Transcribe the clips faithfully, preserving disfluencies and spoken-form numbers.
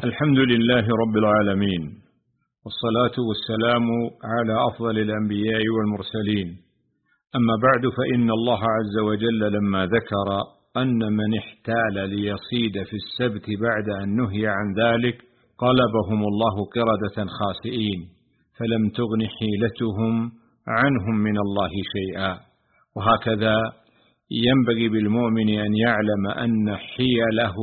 الحمد لله رب العالمين، والصلاة والسلام على أفضل الأنبياء والمرسلين. أما بعد، فإن الله عز وجل لما ذكر أن من احتال ليصيد في السبت بعد أن نهي عن ذلك قلبهم الله قردة خاسئين، فلم تغن حيلتهم عنهم من الله شيئا. وهكذا ينبغي بالمؤمن أن يعلم أن حيله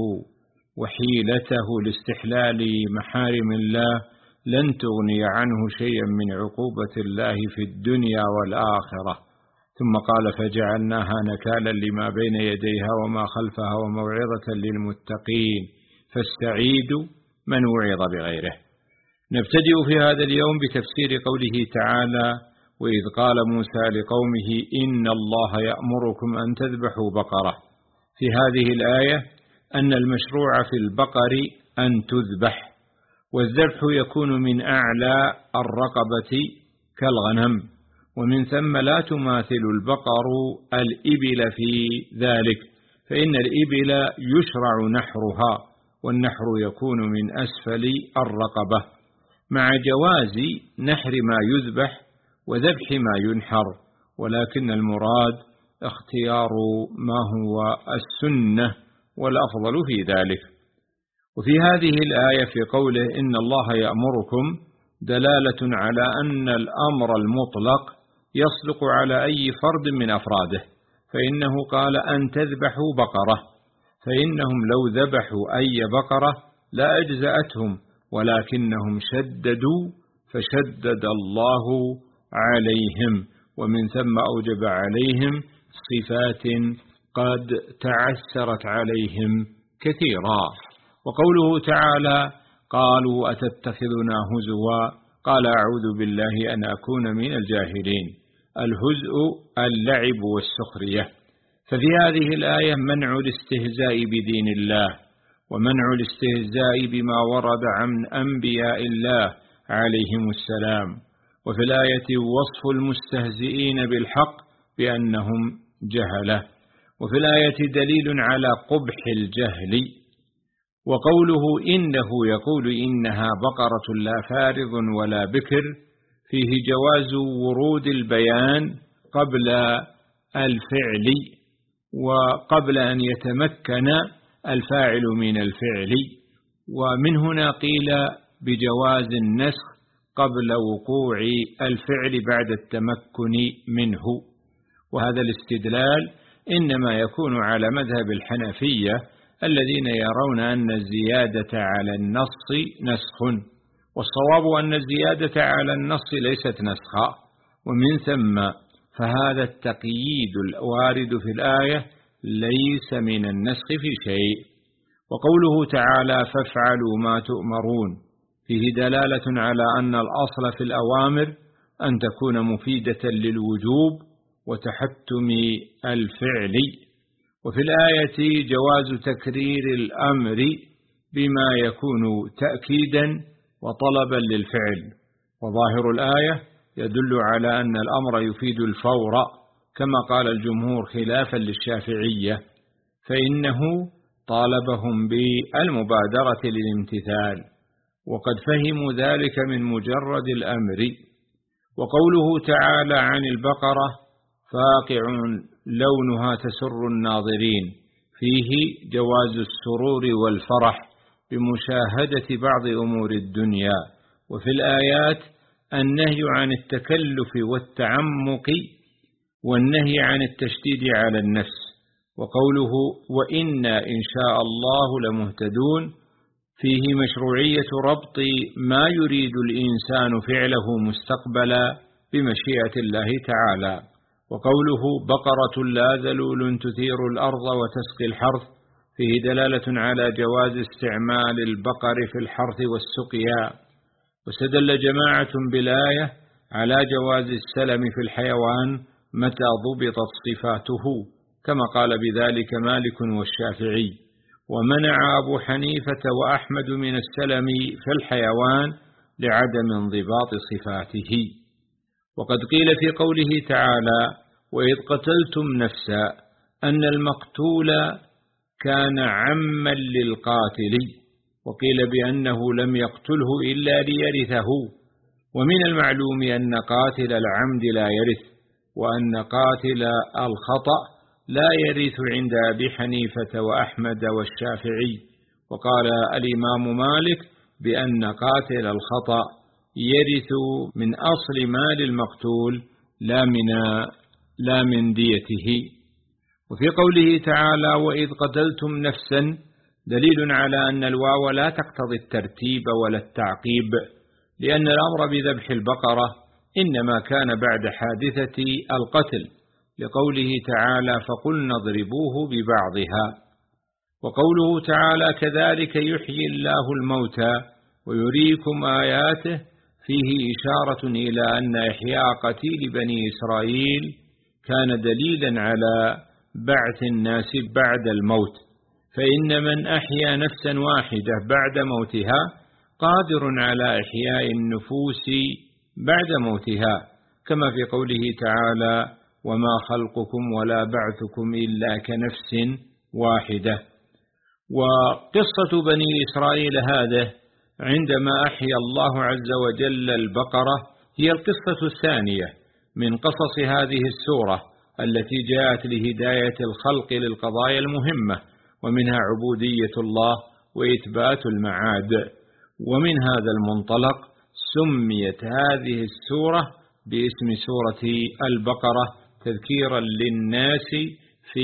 وحيلته لاستحلال محارم الله لن تغني عنه شيئا من عقوبة الله في الدنيا والآخرة. ثم قال: فجعلناها نكالا لما بين يديها وما خلفها وموعظة للمتقين، فالسعيد من وعظ بغيره. نبتدئ في هذا اليوم بتفسير قوله تعالى: وإذ قال موسى لقومه إن الله يأمركم أن تذبحوا بقرة. في هذه الآية أن المشروع في البقر أن تذبح، والذبح يكون من أعلى الرقبة كالغنم، ومن ثم لا تماثل البقر الإبل في ذلك، فإن الإبل يشرع نحرها، والنحر يكون من أسفل الرقبة، مع جواز نحر ما يذبح وذبح ما ينحر، ولكن المراد اختيار ما هو السنة والأفضل في ذلك. وفي هذه الآية في قوله إن الله يأمركم دلالة على أن الأمر المطلق يصدق على أي فرد من أفراده، فإنه قال أن تذبحوا بقرة، فإنهم لو ذبحوا أي بقرة لا أجزأتهم، ولكنهم شددوا فشدد الله عليهم، ومن ثم أوجب عليهم صفات قد تعسرت عليهم كثيرا. وقوله تعالى: قالوا أتتخذنا هزوا، قال أعوذ بالله أن أكون من الجاهلين. الهزء اللعب والسخرية. ففي هذه الآية منع الاستهزاء بدين الله، ومنع الاستهزاء بما ورد عن أنبياء الله عليهم السلام. وفي الآية وصف المستهزئين بالحق بأنهم جهلة. وفي الآية دليل على قبح الجهل. وقوله إنه يقول إنها بقرة لا فارض ولا بكر فيه جواز ورود البيان قبل الفعل، وقبل أن يتمكن الفاعل من الفعل، ومن هنا قيل بجواز النسخ قبل وقوع الفعل بعد التمكن منه. وهذا الاستدلال إنما يكون على مذهب الحنفية الذين يرون أن الزيادة على النص نسخ، والصواب أن الزيادة على النص ليست نسخا، ومن ثم فهذا التقييد الوارد في الآية ليس من النسخ في شيء. وقوله تعالى: فافعلوا ما تؤمرون فيه دلالة على أن الأصل في الأوامر أن تكون مفيدة للوجوب وتحتم الفعل. وفي الآية جواز تكرير الأمر بما يكون تأكيدا وطلبا للفعل. وظاهر الآية يدل على أن الأمر يفيد الفور، كما قال الجمهور خلافا للشافعية، فإنه طالبهم بالمبادرة للامتثال، وقد فهموا ذلك من مجرد الأمر. وقوله تعالى عن البقرة: فاقع لونها تسر الناظرين فيه جواز السرور والفرح بمشاهدة بعض أمور الدنيا. وفي الآيات النهي عن التكلف والتعمق، والنهي عن التشديد على النفس. وقوله: وإنا إن شاء الله لمهتدون فيه مشروعية ربط ما يريد الإنسان فعله مستقبلا بمشيئة الله تعالى. وقوله: بقرة لا ذلول تثير الأرض وتسقي الحرث فيه دلالة على جواز استعمال البقر في الحرث والسقيا. واستدل جماعة بالآية على جواز السلم في الحيوان متى ضبطت صفاته، كما قال بذلك مالك والشافعي. ومنع أبو حنيفة وأحمد من السلم في الحيوان لعدم انضباط صفاته. وقد قيل في قوله تعالى: وإذ قتلتم نفسا أن المقتول كان عما للقاتل، وقيل بأنه لم يقتله إلا ليرثه. ومن المعلوم أن قاتل العمد لا يرث، وأن قاتل الخطأ لا يرث عند أبي حنيفة وأحمد والشافعي. وقال الإمام مالك بأن قاتل الخطأ يرث من أصل مال المقتول لا من لا من ديته. وفي قوله تعالى وإذ قتلتم نفسا دليل على أن الواو لا تقتضي الترتيب ولا التعقيب، لأن الأمر بذبح البقرة إنما كان بعد حادثة القتل، لقوله تعالى فقلنا اضربوه ببعضها. وقوله تعالى كذلك يحيي الله الموتى ويريكم آياته فيه إشارة إلى أن إحياء قتيل بني إسرائيل كان دليلا على بعث الناس بعد الموت، فإن من أحيا نفسا واحدة بعد موتها قادر على إحياء النفوس بعد موتها، كما في قوله تعالى وما خلقكم ولا بعثكم إلا كنفس واحدة. وقصة بني إسرائيل هذه عندما أحيا الله عز وجل البقرة هي القصة الثانية من قصص هذه السورة التي جاءت لهداية الخلق للقضايا المهمة، ومنها عبودية الله وإثبات المعاد. ومن هذا المنطلق سميت هذه السورة باسم سورة البقرة تذكيرا للناس في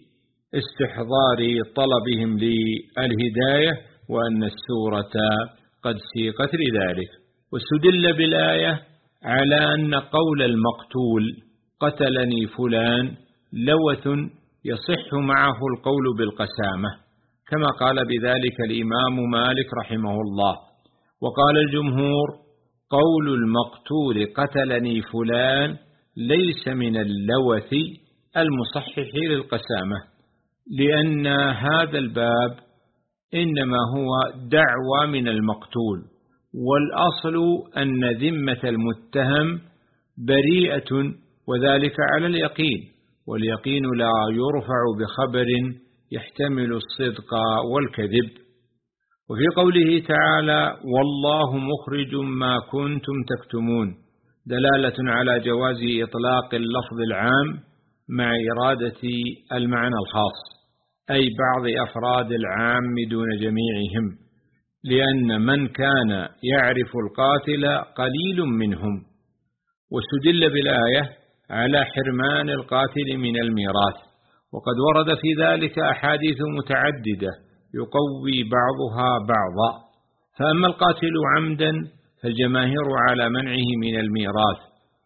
استحضار طلبهم للهداية، وأن السورة قد سيقت لذلك. واستدل بالآية على أن قول المقتول قتلني فلان لوث يصح معه القول بالقسامة، كما قال بذلك الإمام مالك رحمه الله. وقال الجمهور قول المقتول قتلني فلان ليس من اللوث المصحح للقسامة، لأن هذا الباب إنما هو دعوى من المقتول، والأصل أن ذمة المتهم بريئة، وذلك على اليقين، واليقين لا يرفع بخبر يحتمل الصدق والكذب. وفي قوله تعالى والله مخرج ما كنتم تكتمون دلالة على جواز إطلاق اللفظ العام مع إرادة المعنى الخاص، أي بعض أفراد العام دون جميعهم، لأن من كان يعرف القاتل قليل منهم. واستدل بالآية على حرمان القاتل من الميراث، وقد ورد في ذلك أحاديث متعددة يقوي بعضها بعضا. فأما القاتل عمدا فالجماهير على منعه من الميراث،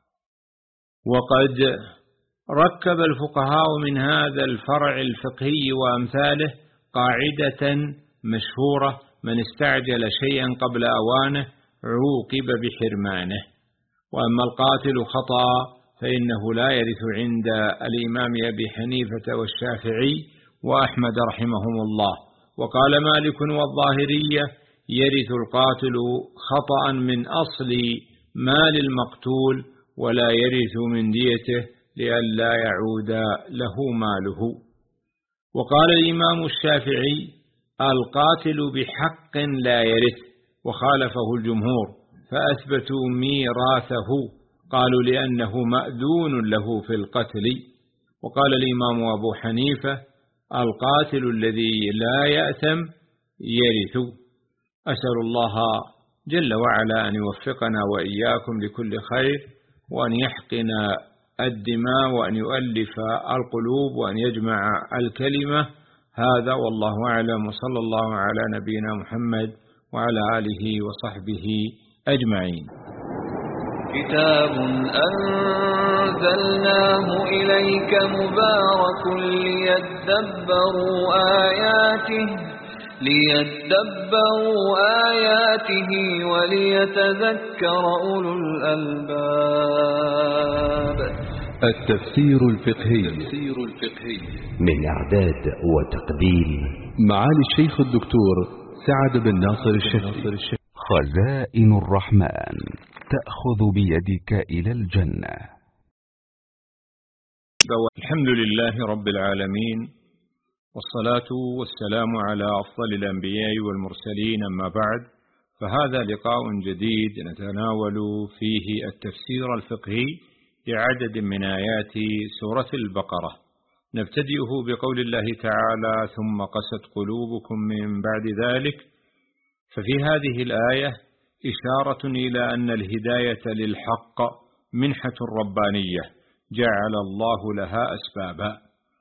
وقد ركب الفقهاء من هذا الفرع الفقهي وأمثاله قاعدة مشهورة من استعجل شيئا قبل أوانه عوقب بحرمانه. وأما القاتل خطأ فإنه لا يرث عند الإمام أبي حنيفة والشافعي وأحمد رحمهم الله. وقال مالك والظاهرية يرث القاتل خطأ من أصل مال المقتول ولا يرث من ديته لئلا يعود له ماله. وقال الإمام الشافعي القاتل بحق لا يرث، وخالفه الجمهور فأثبتوا ميراثه، قالوا لأنه مأذون له في القتل. وقال الإمام أبو حنيفة القاتل الذي لا يأثم يرث. أسأل الله جل وعلا أن يوفقنا وإياكم لكل خير، وأن يحقنا الدماء، وأن يؤلف القلوب، وأن يجمع الكلمة. هذا والله أعلم، وصلى الله على نبينا محمد وعلى آله وصحبه أجمعين. كتاب أنزلناه إليك مبارك ليدبروا آياته ليدبروا آياته وليتذكر أولو الألباب. التفسير الفقهي من إعداد وتقديم معالي الشيخ الدكتور سعد بن ناصر الشافعي. خزائن الرحمن تأخذ بيدك إلى الجنة. الحمد لله رب العالمين، والصلاة والسلام على أفضل الأنبياء والمرسلين، أما بعد، فهذا لقاء جديد نتناول فيه التفسير الفقهي لعدد من آيات سورة البقرة. نبتدئه بقول الله تعالى: ثم قست قلوبكم من بعد ذلك. ففي هذه الآية إشارة إلى أن الهداية للحق منحة ربانية جعل الله لها أسبابا،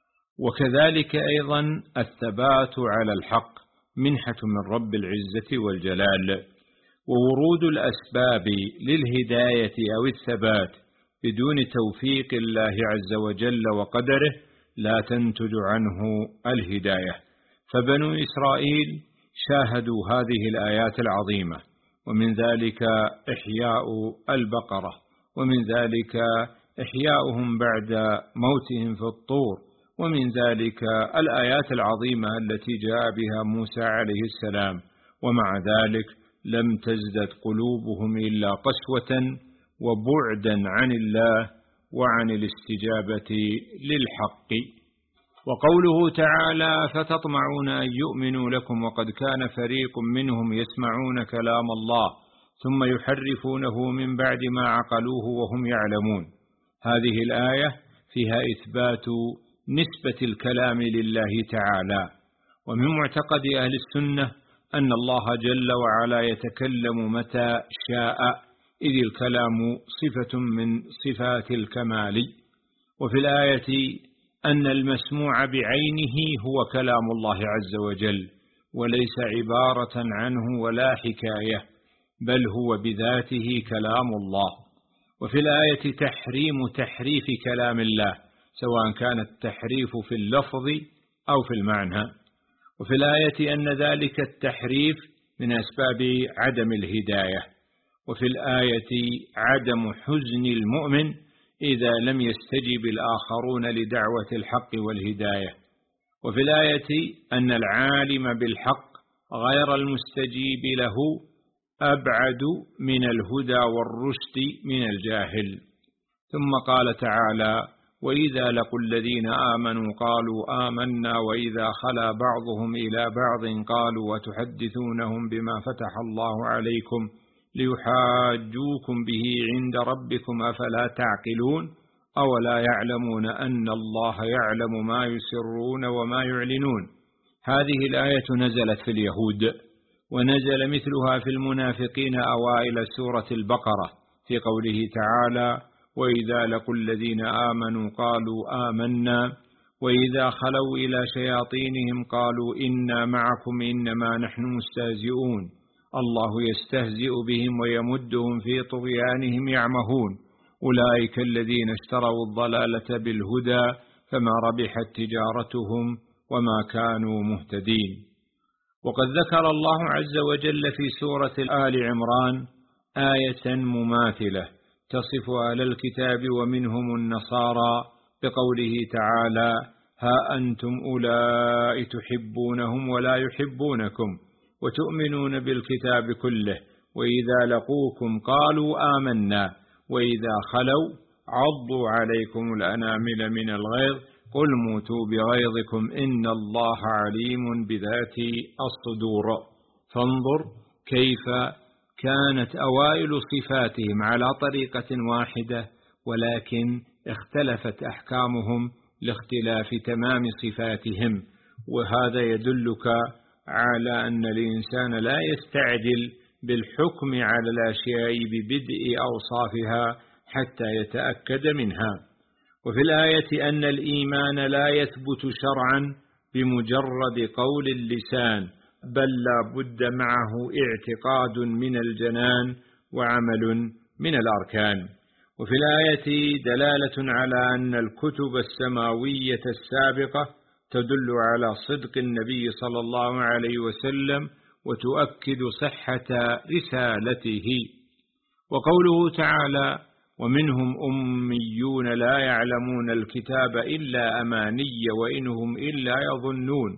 وكذلك أيضا الثبات على الحق منحة من رب العزة والجلال. وورود الأسباب للهداية أو الثبات بدون توفيق الله عز وجل وقدره لا تنتج عنه الهداية. فبنو إسرائيل شاهدوا هذه الآيات العظيمة، ومن ذلك إحياء البقرة، ومن ذلك إحياؤهم بعد موتهم في الطور، ومن ذلك الآيات العظيمة التي جاء بها موسى عليه السلام. ومع ذلك لم تزدد قلوبهم إلا قسوة وبعدا عن الله وعن الاستجابة للحق. وقوله تعالى: فتطمعون أن يؤمنوا لكم وقد كان فريق منهم يسمعون كلام الله ثم يحرفونه من بعد ما عقلوه وهم يعلمون. هذه الآية فيها إثبات نسبة الكلام لله تعالى. ومن معتقد أهل السنة أن الله جل وعلا يتكلم متى شاء، إذ الكلام صفة من صفات الكمال. وفي الآية أن المسموع بعينه هو كلام الله عز وجل، وليس عبارة عنه ولا حكاية، بل هو بذاته كلام الله. وفي الآية تحريم تحريف كلام الله، سواء كان التحريف في اللفظ أو في المعنى. وفي الآية أن ذلك التحريف من أسباب عدم الهداية. وفي الآية عدم حزن المؤمن إذا لم يستجب الآخرون لدعوة الحق والهداية. وفي الآية أن العالم بالحق غير المستجيب له أبعد من الهدى والرشد من الجاهل. ثم قال تعالى: وإذا لقوا الذين آمنوا قالوا آمنا وإذا خلا بعضهم إلى بعض قالوا وتحدثونهم بما فتح الله عليكم ليحاجوكم به عند ربكم أفلا تعقلون أولا يعلمون أن الله يعلم ما يسرون وما يعلنون. هذه الآية نزلت في اليهود، ونزل مثلها في المنافقين أوائل سورة البقرة في قوله تعالى: وإذا لقوا الذين آمنوا قالوا آمنا وإذا خلوا إلى شياطينهم قالوا إنا معكم إنما نحن مستهزئون الله يستهزئ بهم ويمدهم في طغيانهم يعمهون أولئك الذين اشتروا الضلالة بالهدى فما ربحت تجارتهم وما كانوا مهتدين. وقد ذكر الله عز وجل في سورة آل عمران آية مماثلة تصف أهل الكتاب ومنهم النصارى بقوله تعالى: ها أنتم أولئك تحبونهم ولا يحبونكم وتؤمنون بالكتاب كله وإذا لقوكم قالوا آمنا وإذا خلوا عضوا عليكم الأنامل من الغيظ قل موتوا بغيظكم إن الله عليم بذات الصدور. فانظر كيف كانت أوائل صفاتهم على طريقة واحدة، ولكن اختلفت أحكامهم لاختلاف تمام صفاتهم. وهذا يدلك على أن الإنسان لا يستعجل بالحكم على الأشياء ببدء أوصافها حتى يتأكد منها. وفي الآية أن الإيمان لا يثبت شرعا بمجرد قول اللسان، بل لا بد معه اعتقاد من الجنان وعمل من الأركان. وفي الآية دلالة على أن الكتب السماوية السابقة تدل على صدق النبي صلى الله عليه وسلم وتؤكد صحة رسالته. وقوله تعالى: ومنهم أميون لا يعلمون الكتاب إلا أماني وإنهم إلا يظنون.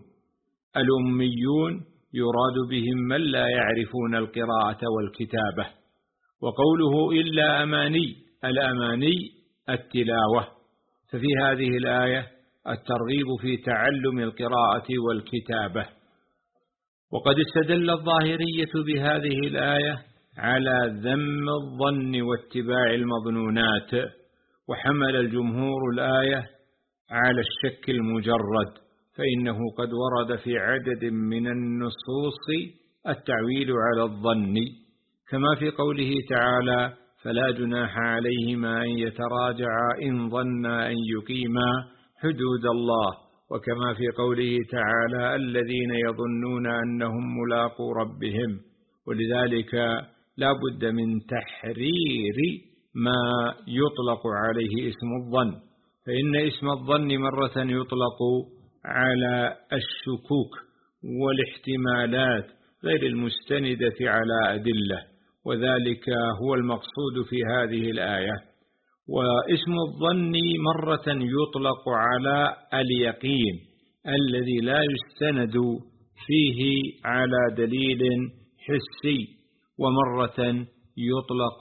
الأميون يراد بهم من لا يعرفون القراءة والكتابة. وقوله إلا أماني، الأماني التلاوة. ففي هذه الآية الترغيب في تعلم القراءة والكتابة. وقد استدل الظاهرية بهذه الآية على ذم الظن واتباع المظنونات، وحمل الجمهور الآية على الشك المجرد، فإنه قد ورد في عدد من النصوص التعويل على الظن، كما في قوله تعالى: فلا جناح عليهما أن يتراجعا إن ظنا أن يقيما حدود الله، وكما في قوله تعالى: الذين يظنون أنهم ملاقو ربهم. ولذلك لا بد من تحرير ما يطلق عليه اسم الظن، فإن اسم الظن مرة يطلق على الشكوك والاحتمالات غير المستندة على أدلة، وذلك هو المقصود في هذه الآية. واسم الظن مرة يطلق على اليقين الذي لا يستند فيه على دليل حسي، ومرة يطلق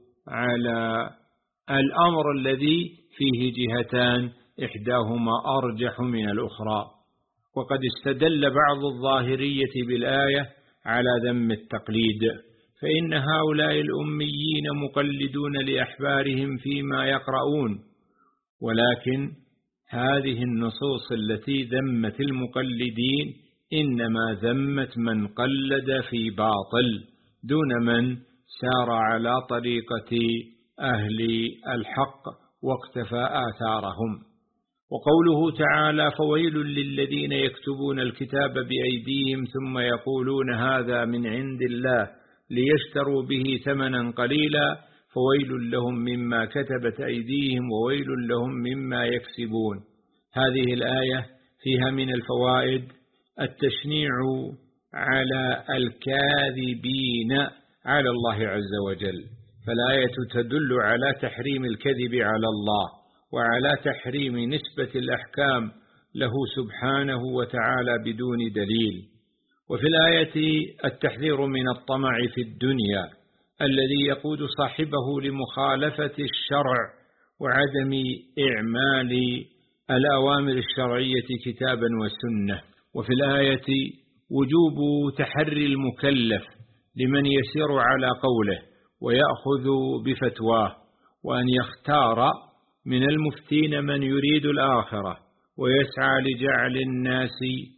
على الأمر الذي فيه جهتان إحداهما أرجح من الأخرى. وقد استدل بعض الظاهرية بالآية على ذم التقليد، فإن هؤلاء الأميين مقلدون لأحبارهم فيما يقرؤون، ولكن هذه النصوص التي ذمت المقلدين إنما ذمت من قلد في باطل دون من سار على طريقة أهل الحق واقتفى آثارهم. وقوله تعالى: فويل للذين يكتبون الكتاب بأيديهم ثم يقولون هذا من عند الله ليشتروا به ثمنا قليلا فويل لهم مما كتبت أيديهم وويل لهم مما يكسبون. هذه الآية فيها من الفوائد التشنيع على الكاذبين على الله عز وجل، فالآية تدل على تحريم الكذب على الله وعلى تحريم نسبة الأحكام له سبحانه وتعالى بدون دليل. وفي الآية التحذير من الطمع في الدنيا الذي يقود صاحبه لمخالفة الشرع وعدم إعمال الأوامر الشرعية كتابا وسنة. وفي الآية وجوب تحري المكلف لمن يسير على قوله ويأخذ بفتواه، وأن يختار من المفتين من يريد الآخرة ويسعى لجعل الناس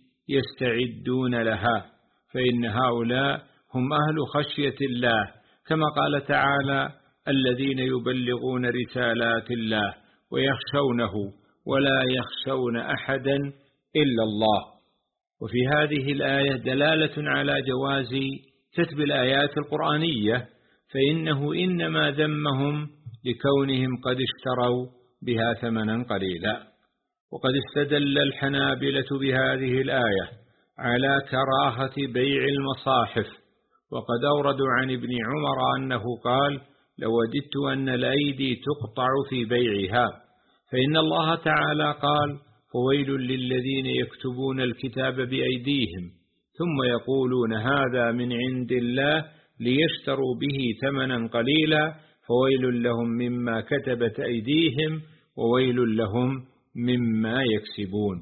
يستعدون لها، فإن هؤلاء هم أهل خشية الله، كما قال تعالى: الذين يبلغون رسالات الله ويخشونه ولا يخشون أحدا إلا الله. وفي هذه الآية دلالة على جواز كتب الآيات القرآنية، فإنه إنما ذمهم لكونهم قد اشتروا بها ثمنا قليلا. وقد استدل الحنابلة بهذه الآية على كراهة بيع المصاحف، وقد أوردوا عن ابن عمر أنه قال: لوددت أن الأيدي تقطع في بيعها، فإن الله تعالى قال: فويل للذين يكتبون الكتاب بأيديهم ثم يقولون هذا من عند الله ليشتروا به ثمنا قليلا فويل لهم مما كتبت أيديهم وويل لهم مما يكسبون.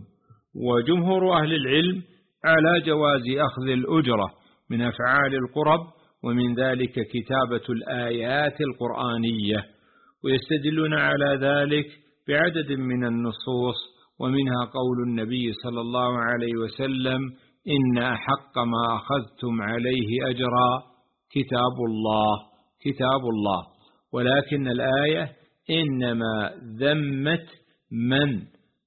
وجمهور أهل العلم على جواز أخذ الأجرة من أفعال القرب، ومن ذلك كتابة الآيات القرآنية، ويستدلون على ذلك بعدد من النصوص، ومنها قول النبي صلى الله عليه وسلم: إن أحق ما أخذتم عليه أجرا كتاب الله كتاب الله. ولكن الآية إنما ذمت من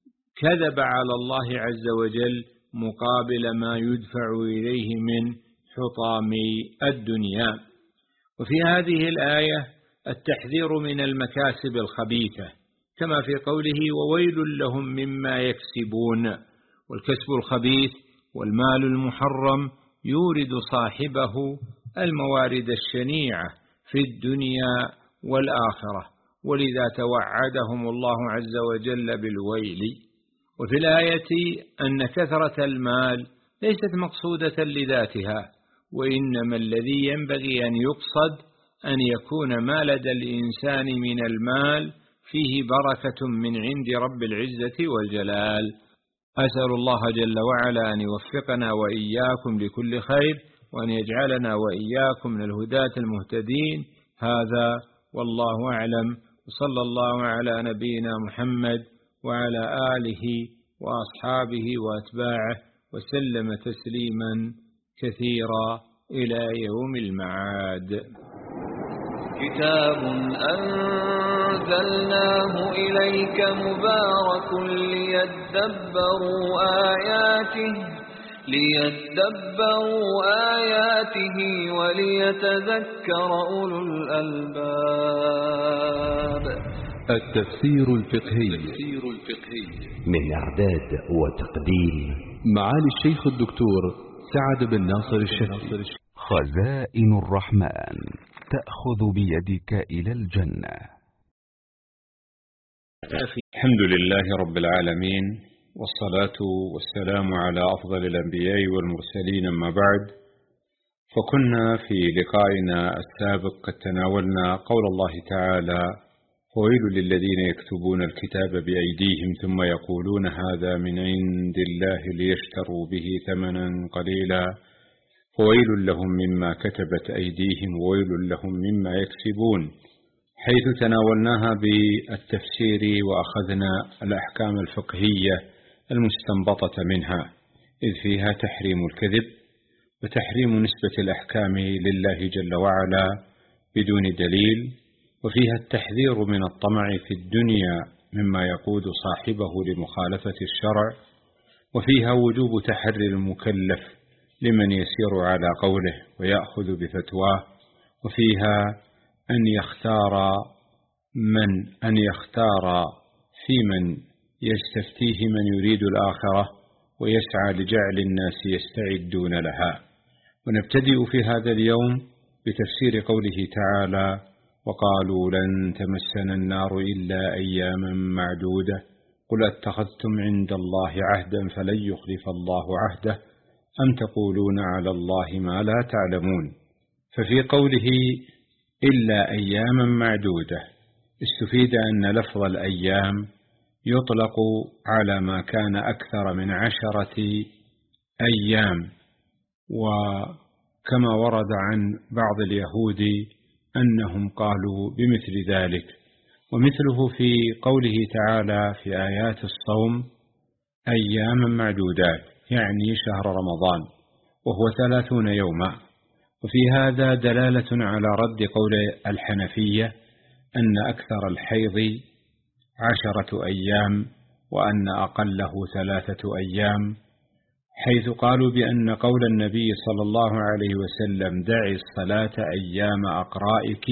كذب على الله عز وجل مقابل ما يدفع إليه من حطام الدنيا. وفي هذه الآية التحذير من المكاسب الخبيثة، كما في قوله: وويل لهم مما يكسبون. والكسب الخبيث والمال المحرم يورد صاحبه الموارد الشنيعة في الدنيا والآخرة، ولذا توعدهم الله عز وجل بالويل. وفي الآية أن كثرة المال ليست مقصودة لذاتها، وإنما الذي ينبغي أن يقصد أن يكون ما لدى الإنسان من المال فيه بركة من عند رب العزة والجلال. أسأل الله جل وعلا أن يوفقنا وإياكم لكل خير، وأن يجعلنا وإياكم من الهداة المهتدين. هذا والله أعلم، وصلى الله على نبينا محمد وعلى آله وأصحابه وأتباعه وسلم تسليما كثيرا إلى يوم المعاد. كتاب أنزلناه إليك مبارك ليدبروا آياته ليدبروا آياته وليتذكر أولو الألباب. التفسير الفقهي من إعداد وتقديم معالي الشيخ الدكتور سعد بن ناصر الشهري. خزائن الرحمن تأخذ بيدك إلى الجنة. الحمد لله رب العالمين، والصلاة والسلام على أفضل الأنبياء والمرسلين، أما بعد. فكنا في لقائنا السابق قد تناولنا قول الله تعالى: وويل للذين يكتبون الكتاب بأيديهم ثم يقولون هذا من عند الله ليشتروا به ثمنا قليلا وويل لهم مما كتبت أيديهم وويل لهم مما يكسبون، حيث تناولناها بالتفسير وأخذنا الأحكام الفقهية المستنبطة منها، إذ فيها تحريم الكذب وتحريم نسبة الأحكام لله جل وعلا بدون دليل، وفيها التحذير من الطمع في الدنيا مما يقود صاحبه لمخالفة الشرع، وفيها وجوب تحري المكلف لمن يسير على قوله ويأخذ بفتواه، وفيها أن يختار من أن يختار في من يستفتيه من يريد الآخرة ويسعى لجعل الناس يستعدون لها. ونبتدئ في هذا اليوم بتفسير قوله تعالى: وقالوا لن تمسنا النار إلا أياما معدودة قل اتخذتم عند الله عهدا فلن يخلف الله عهده أم تقولون على الله ما لا تعلمون. ففي قوله إلا أياما معدودة استفيد أن لفظ الأيام يطلق على ما كان أكثر من عشرة أيام، وكما ورد عن بعض اليهود أنهم قالوا بمثل ذلك. ومثله في قوله تعالى في آيات الصوم: أياما معدودات، يعني شهر رمضان، وهو ثلاثون يوما. وفي هذا دلالة على رد قول الحنفية أن أكثر الحيض عشرة أيام وأن أقله ثلاثة أيام، حيث قالوا بأن قول النبي صلى الله عليه وسلم دعي الصلاة أيام أقرائك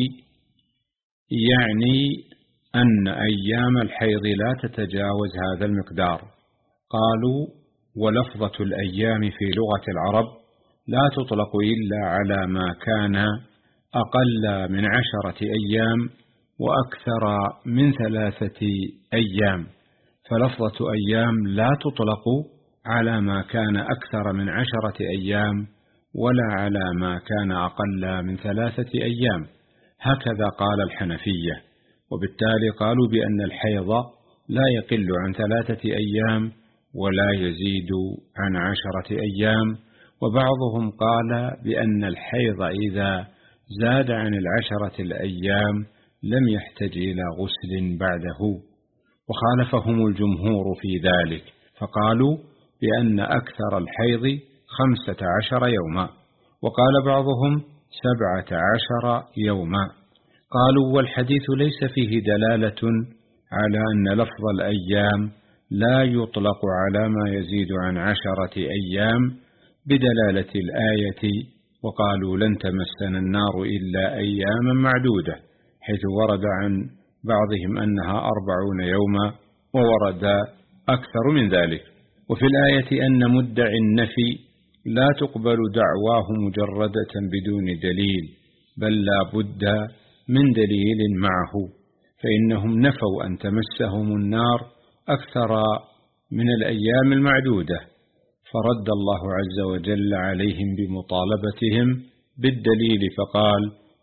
يعني أن أيام الحيض لا تتجاوز هذا المقدار. قالوا: ولفظة الأيام في لغة العرب لا تطلق إلا على ما كان أقل من عشرة أيام وأكثر من ثلاثة أيام، فلفظة أيام لا تطلق على ما كان أكثر من عشرة أيام ولا على ما كان أقل من ثلاثة أيام، هكذا قال الحنفية. وبالتالي قالوا بأن الحيض لا يقل عن ثلاثة أيام ولا يزيد عن عشرة أيام. وبعضهم قال بأن الحيض إذا زاد عن العشرة الأيام لم يحتج إلى غسل بعده، وخالفهم الجمهور في ذلك، فقالوا بأن أكثر الحيض خمسة عشر يوما، وقال بعضهم سبعة عشر يوما. قالوا: والحديث ليس فيه دلالة على أن لفظ الأيام لا يطلق على ما يزيد عن عشرة أيام بدلالة الآية: وقالوا لن تمسنا النار إلا أياما معدودة، حيث ورد عن بعضهم أنها أربعون يوما وورد أكثر من ذلك. وفي الآية أن مدعي النفي لا تقبل دعواه مجردة بدون دليل، بل لا بد من دليل معه، فإنهم نفوا أن تمسهم النار أكثر من الأيام المعدودة، فرد الله عز وجل عليهم بمطالبتهم بالدليل فقال: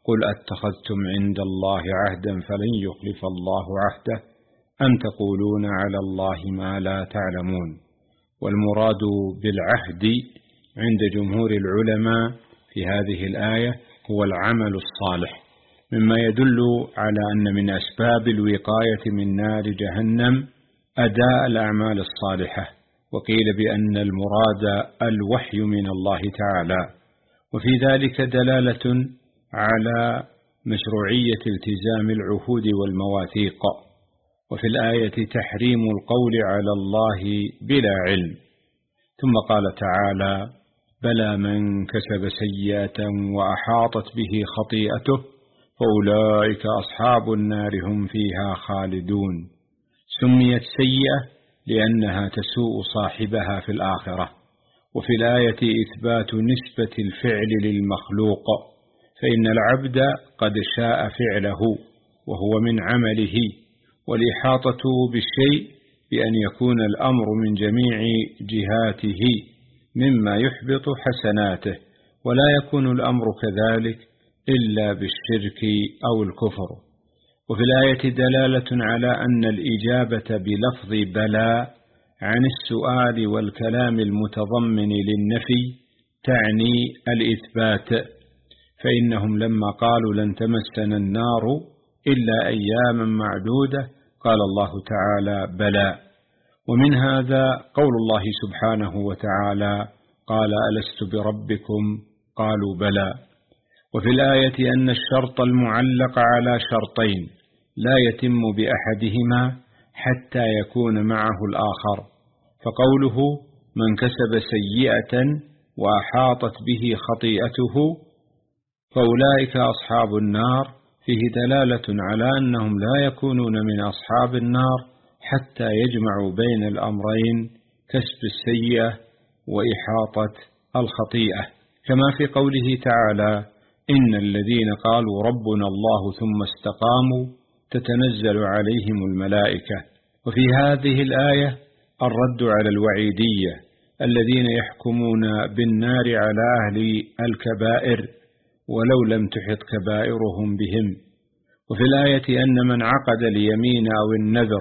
قل أتخذتم عند الله عهدا فلن يخلف الله عهده أم تقولون على الله ما لا تعلمون. والمراد بالعهد عند جمهور العلماء في هذه الآية هو العمل الصالح، مما يدل على أن من أسباب الوقاية من نار جهنم أداء الأعمال الصالحة. وقيل بأن المراد الوحي من الله تعالى، وفي ذلك دلالة على مشروعية التزام العهود والمواثيق. وفي الآية تحريم القول على الله بلا علم. ثم قال تعالى: بلى من كسب سيئة وأحاطت به خطيئته فأولئك أصحاب النار هم فيها خالدون. سميت سيئة لأنها تسوء صاحبها في الآخرة. وفي الآية إثبات نسبة الفعل للمخلوق، فإن العبد قد شاء فعله وهو من عمله، والإحاطة بالشيء بأن يكون الأمر من جميع جهاته مما يحبط حسناته، ولا يكون الأمر كذلك إلا بالشرك أو الكفر. وفي الآية دلالة على أن الإجابة بلفظ بلى عن السؤال والكلام المتضمن للنفي تعني الإثبات، فإنهم لما قالوا لن تمسنا النار إلا أياما معدودة قال الله تعالى: بلى. ومن هذا قول الله سبحانه وتعالى: قال ألست بربكم قالوا بلى. وفي الآية أن الشرط المعلق على شرطين لا يتم بأحدهما حتى يكون معه الآخر، فقوله من كسب سيئة وأحاطت به خطيئته فأولئك أصحاب النار فيه دلالة على أنهم لا يكونون من أصحاب النار حتى يجمعوا بين الأمرين، كسب السيئة وإحاطة الخطيئة، كما في قوله تعالى: إن الذين قالوا ربنا الله ثم استقاموا تتنزل عليهم الملائكة. وفي هذه الآية الرد على الوعيدية الذين يحكمون بالنار على أهل الكبائر ولو لم تحط كبائرهم بهم. وفي الآية أن من عقد اليمين أو النذر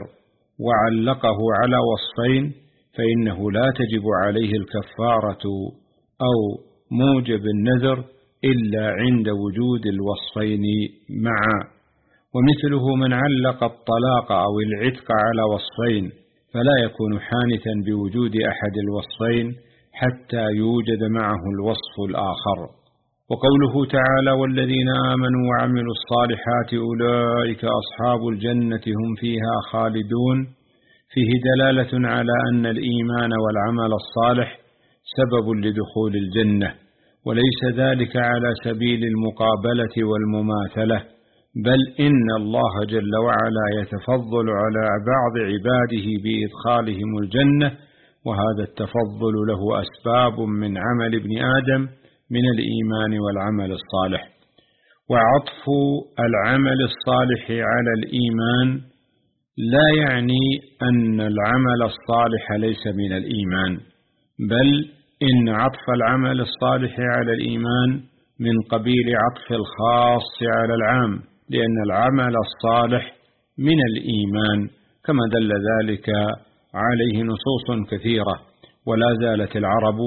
وعلقه على وصفين فإنه لا تجب عليه الكفارة أو موجب النذر إلا عند وجود الوصفين معا. ومثله من علق الطلاق أو العتق على وصفين فلا يكون حانثا بوجود أحد الوصفين حتى يوجد معه الوصف الآخر. وقوله تعالى: والذين آمنوا وعملوا الصالحات أولئك أصحاب الجنة هم فيها خالدون، فيه دلالة على أن الإيمان والعمل الصالح سبب لدخول الجنة، وليس ذلك على سبيل المقابلة والمماثلة، بل إن الله جل وعلا يتفضل على بعض عباده بإدخالهم الجنة، وهذا التفضل له أسباب من عمل ابن آدم من الإيمان والعمل الصالح. وعطف العمل الصالح على الإيمان لا يعني أن العمل الصالح ليس من الإيمان، بل إن عطف العمل الصالح على الإيمان من قبيل عطف الخاص على العام، لأن العمل الصالح من الإيمان كما دل ذلك عليه نصوص كثيرة. ولا زالت العرب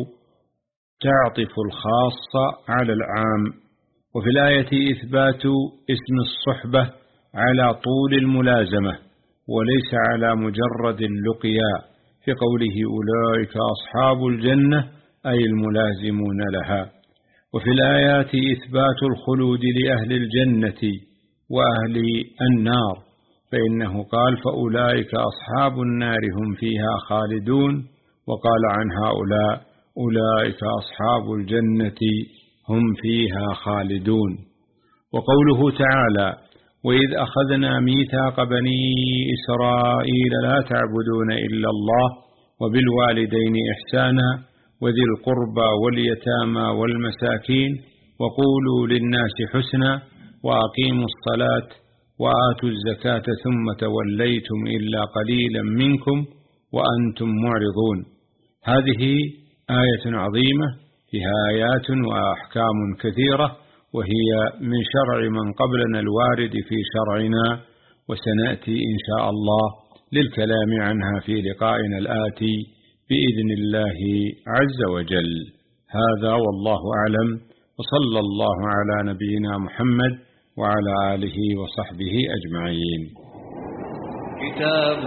تعطف الخاص على العام. وفي الآية إثبات اسم الصحبة على طول الملازمة وليس على مجرد اللقيا، في قوله أولئك أصحاب الجنة أي الملازمون لها. وفي الآيات إثبات الخلود لأهل الجنة وأهل النار، فإنه قال فأولئك أصحاب النار هم فيها خالدون، وقال عن هؤلاء أولئك أصحاب الجنة هم فيها خالدون. وقوله تعالى: وإذ أخذنا ميثاق بني إسرائيل لا تعبدون إلا الله وبالوالدين إحسانا وذي القربى واليتامى والمساكين وقولوا للناس حسنا وأقيموا الصلاة وآتوا الزكاة ثم توليتم إلا قليلا منكم وأنتم معرضون. هذه آية عظيمة فيها آيات وأحكام كثيرة، وهي من شرع من قبلنا الوارد في شرعنا، وسنأتي إن شاء الله للكلام عنها في لقائنا الآتي بإذن الله عز وجل. هذا والله أعلم، وصلى الله على نبينا محمد وعلى آله وصحبه أجمعين. كتاب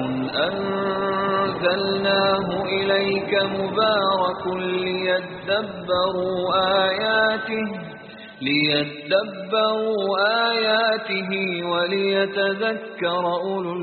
أنزلناه إليك مبارك ليدبروا آياته ليدبروا آياته وليتذكر أولو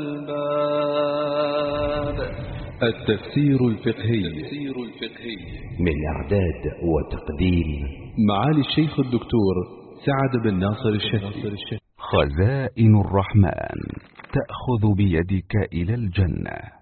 الألباب. التفسير الفقهي من إعداد وتقديم معالي الشيخ الدكتور سعد بن ناصر الشهري. خزائن الرحمن تأخذ بيدك إلى الجنة.